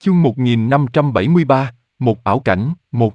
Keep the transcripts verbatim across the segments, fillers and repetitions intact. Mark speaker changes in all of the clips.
Speaker 1: Chương một nghìn năm trăm bảy mươi ba, một ảo cảnh, một.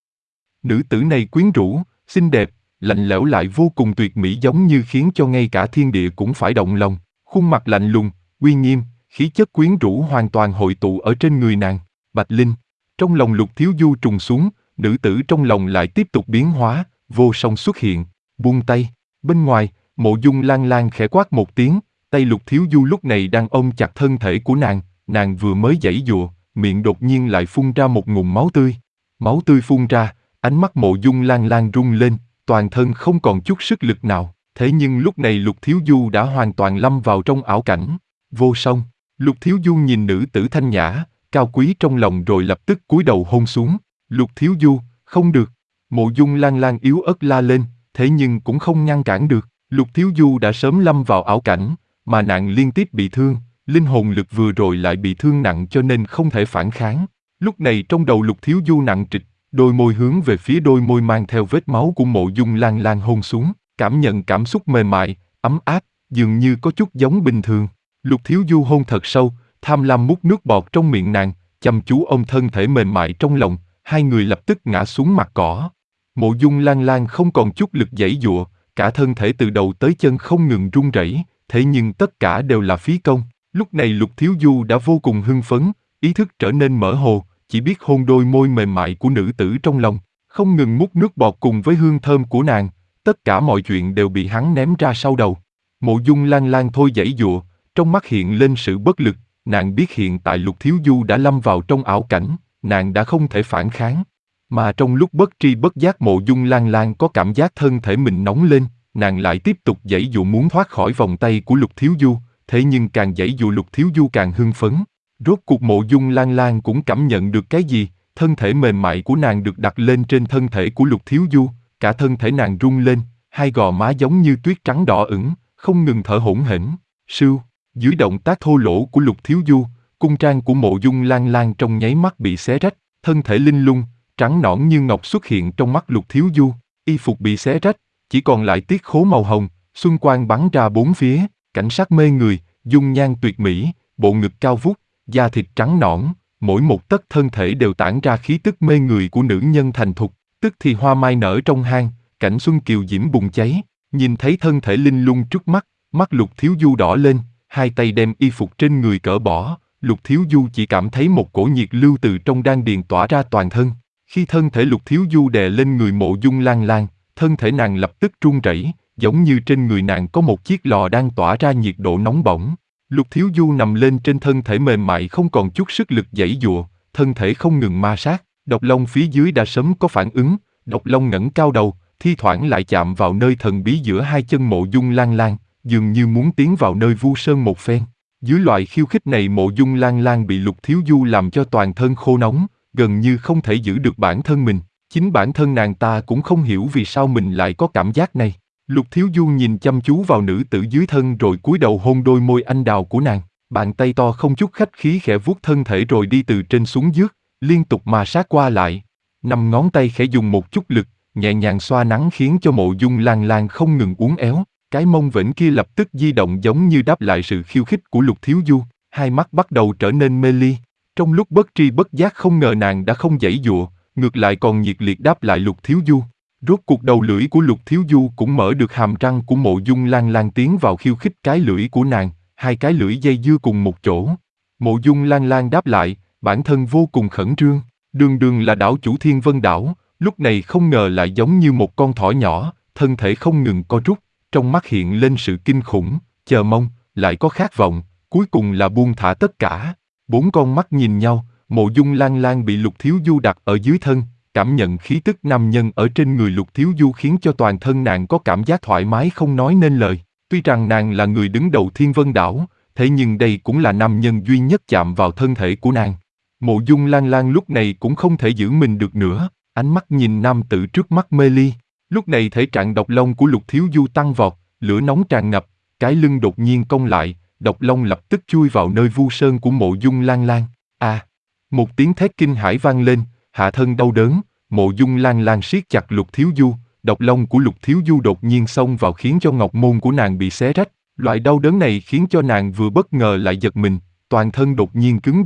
Speaker 1: Nữ tử này quyến rũ, xinh đẹp, lạnh lẽo lại vô cùng tuyệt mỹ, giống như khiến cho ngay cả thiên địa cũng phải động lòng. Khuôn mặt lạnh lùng, uy nghiêm, khí chất quyến rũ hoàn toàn hội tụ ở trên người nàng. Bạch Linh. Trong lòng Lục Thiếu Du trùng xuống, nữ tử trong lòng lại tiếp tục biến hóa, vô song xuất hiện. Buông tay. Bên ngoài, Mộ Dung Lan Lan khẽ quát một tiếng, tay Lục Thiếu Du lúc này đang ôm chặt thân thể của nàng. Nàng vừa mới giãy giụa, miệng đột nhiên lại phun ra một ngụm máu tươi. Máu tươi phun ra, ánh mắt Mộ Dung Lan Lan rung lên, toàn thân không còn chút sức lực nào. Thế nhưng lúc này Lục Thiếu Du đã hoàn toàn lâm vào trong ảo cảnh. Vô song. Lục Thiếu Du nhìn nữ tử thanh nhã, cao quý trong lòng rồi lập tức cúi đầu hôn xuống. Lục Thiếu Du, không được. Mộ Dung Lan Lan yếu ớt la lên, thế nhưng cũng không ngăn cản được. Lục Thiếu Du đã sớm lâm vào ảo cảnh, mà nàng liên tiếp bị thương. Linh hồn lực vừa rồi lại bị thương nặng cho nên không thể phản kháng. Lúc này trong đầu Lục Thiếu Du nặng trịch, đôi môi hướng về phía đôi môi mang theo vết máu của Mộ Dung Lan Lan hôn xuống, cảm nhận cảm xúc mềm mại, ấm áp, dường như có chút giống bình thường. Lục Thiếu Du hôn thật sâu, tham lam mút nước bọt trong miệng nàng, chăm chú ôm thân thể mềm mại trong lòng, hai người lập tức ngã xuống mặt cỏ. Mộ Dung Lan Lan không còn chút lực giãy giụa, cả thân thể từ đầu tới chân không ngừng run rẩy, thế nhưng tất cả đều là phí công. Lúc này Lục Thiếu Du đã vô cùng hưng phấn, ý thức trở nên mơ hồ, chỉ biết hôn đôi môi mềm mại của nữ tử trong lòng, không ngừng mút nước bọt cùng với hương thơm của nàng, tất cả mọi chuyện đều bị hắn ném ra sau đầu. Mộ Dung Lan Lan thôi giãy giụa, trong mắt hiện lên sự bất lực, nàng biết hiện tại Lục Thiếu Du đã lâm vào trong ảo cảnh, nàng đã không thể phản kháng. Mà trong lúc bất tri bất giác Mộ Dung Lan Lan có cảm giác thân thể mình nóng lên, nàng lại tiếp tục giãy giụa muốn thoát khỏi vòng tay của Lục Thiếu Du. Thế nhưng càng giãy giụa Lục Thiếu Du càng hưng phấn. Rốt cuộc Mộ Dung Lan Lan cũng cảm nhận được cái gì, thân thể mềm mại của nàng được đặt lên trên thân thể của Lục Thiếu Du, cả thân thể nàng rung lên, hai gò má giống như tuyết trắng đỏ ửng, không ngừng thở hổn hển. Sưu, dưới động tác thô lỗ của Lục Thiếu Du, cung trang của Mộ Dung Lan Lan trong nháy mắt bị xé rách, thân thể linh lung, trắng nõn như ngọc xuất hiện trong mắt Lục Thiếu Du, y phục bị xé rách, chỉ còn lại tiết khố màu hồng, xuân quang bắn ra bốn phía. Cảnh sắc mê người, dung nhan tuyệt mỹ, bộ ngực cao vút, da thịt trắng nõn, mỗi một tấc thân thể đều tản ra khí tức mê người của nữ nhân thành thục, tức thì hoa mai nở trong hang, cảnh xuân kiều diễm bùng cháy. Nhìn thấy thân thể linh lung trước mắt, mắt Lục Thiếu Du đỏ lên, hai tay đem y phục trên người cởi bỏ, Lục Thiếu Du chỉ cảm thấy một cổ nhiệt lưu từ trong đan điền tỏa ra toàn thân. Khi thân thể Lục Thiếu Du đè lên người Mộ Dung Lan Lan, thân thể nàng lập tức run rẩy, giống như trên người nàng có một chiếc lò đang tỏa ra nhiệt độ nóng bỏng. Lục Thiếu Du nằm lên trên thân thể mềm mại không còn chút sức lực giãy giụa, thân thể không ngừng ma sát. Độc Long phía dưới đã sớm có phản ứng, Độc Long ngẩng cao đầu, thi thoảng lại chạm vào nơi thần bí giữa hai chân Mộ Dung Lan Lan, dường như muốn tiến vào nơi vu sơn một phen. Dưới loại khiêu khích này Mộ Dung Lan Lan bị Lục Thiếu Du làm cho toàn thân khô nóng, gần như không thể giữ được bản thân mình. Chính bản thân nàng ta cũng không hiểu vì sao mình lại có cảm giác này. Lục Thiếu Du nhìn chăm chú vào nữ tử dưới thân rồi cúi đầu hôn đôi môi anh đào của nàng, bàn tay to không chút khách khí khẽ vuốt thân thể rồi đi từ trên xuống dưới, liên tục ma sát qua lại. Năm ngón tay khẽ dùng một chút lực, nhẹ nhàng xoa nắn khiến cho Mộ Dung Lan Lan không ngừng uốn éo, cái mông vểnh kia lập tức di động giống như đáp lại sự khiêu khích của Lục Thiếu Du, hai mắt bắt đầu trở nên mê ly. Trong lúc bất tri bất giác không ngờ nàng đã không giãy giụa, ngược lại còn nhiệt liệt đáp lại Lục Thiếu Du. Rốt cuộc đầu lưỡi của Lục Thiếu Du cũng mở được hàm răng của Mộ Dung Lan Lan tiến vào khiêu khích cái lưỡi của nàng, hai cái lưỡi dây dưa cùng một chỗ. Mộ Dung Lan Lan đáp lại, bản thân vô cùng khẩn trương, đường đường là đảo chủ Thiên Vân Đảo, lúc này không ngờ lại giống như một con thỏ nhỏ, thân thể không ngừng co rút, trong mắt hiện lên sự kinh khủng, chờ mong, lại có khát vọng, cuối cùng là buông thả tất cả. Bốn con mắt nhìn nhau, Mộ Dung Lan Lan bị Lục Thiếu Du đặt ở dưới thân, cảm nhận khí tức nam nhân ở trên người Lục Thiếu Du khiến cho toàn thân nàng có cảm giác thoải mái không nói nên lời. Tuy rằng nàng là người đứng đầu Thiên Vân Đảo, thế nhưng đây cũng là nam nhân duy nhất chạm vào thân thể của nàng. Mộ Dung Lan Lan lúc này cũng không thể giữ mình được nữa, ánh mắt nhìn nam tử trước mắt mê ly. Lúc này thể trạng Độc Long của Lục Thiếu Du tăng vọt, lửa nóng tràn ngập, cái lưng đột nhiên cong lại, Độc Long lập tức chui vào nơi vu sơn của Mộ Dung Lan Lan. À! Một tiếng thét kinh hãi vang lên, hạ thân đau đớn, Mộ Dung Lan Lan siết chặt Lục Thiếu Du, Độc Long của Lục Thiếu Du đột nhiên xông vào khiến cho ngọc môn của nàng bị xé rách. Loại đau đớn này khiến cho nàng vừa bất ngờ lại giật mình, toàn thân đột nhiên cứng đờ.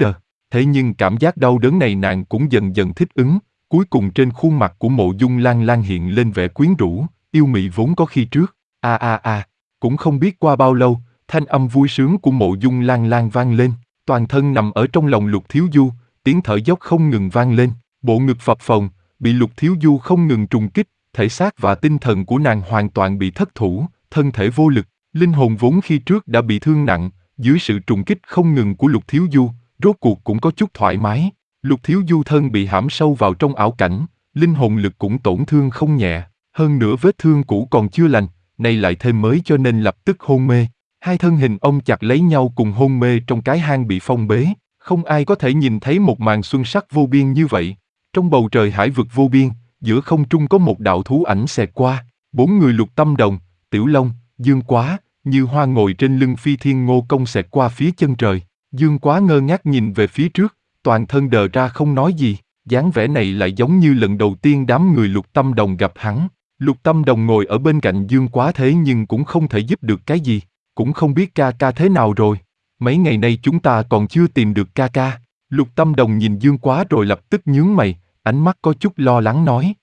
Speaker 1: Thế nhưng cảm giác đau đớn này nàng cũng dần dần thích ứng, cuối cùng trên khuôn mặt của Mộ Dung Lan Lan hiện lên vẻ quyến rũ, yêu mị vốn có khi trước. A a a, cũng không biết qua bao lâu, thanh âm vui sướng của Mộ Dung Lan Lan vang lên, toàn thân nằm ở trong lòng Lục Thiếu Du, tiếng thở dốc không ngừng vang lên, bộ ngực phập phồng, bị Lục Thiếu Du không ngừng trùng kích, thể xác và tinh thần của nàng hoàn toàn bị thất thủ, thân thể vô lực, linh hồn vốn khi trước đã bị thương nặng, dưới sự trùng kích không ngừng của Lục Thiếu Du, rốt cuộc cũng có chút thoải mái. Lục Thiếu Du thân bị hãm sâu vào trong ảo cảnh, linh hồn lực cũng tổn thương không nhẹ, hơn nữa vết thương cũ còn chưa lành, nay lại thêm mới cho nên lập tức hôn mê. Hai thân hình ôm chặt lấy nhau cùng hôn mê trong cái hang bị phong bế, không ai có thể nhìn thấy một màn xuân sắc vô biên như vậy. Trong bầu trời hải vực vô biên, giữa không trung có một đạo thú ảnh xẹt qua, bốn người Lục Tâm Đồng, Tiểu Long, Dương Quá, Như Hoa ngồi trên lưng Phi Thiên Ngô Công xẹt qua phía chân trời. Dương Quá ngơ ngác nhìn về phía trước, toàn thân đờ ra không nói gì, dáng vẻ này lại giống như lần đầu tiên đám người Lục Tâm Đồng gặp hắn. Lục Tâm Đồng ngồi ở bên cạnh Dương Quá thế nhưng cũng không thể giúp được cái gì, cũng không biết ca ca thế nào rồi. Mấy ngày nay chúng ta còn chưa tìm được ca ca. Lục Tâm Đồng nhìn Dương Quá rồi lập tức nhướng mày, ánh mắt có chút lo lắng nói.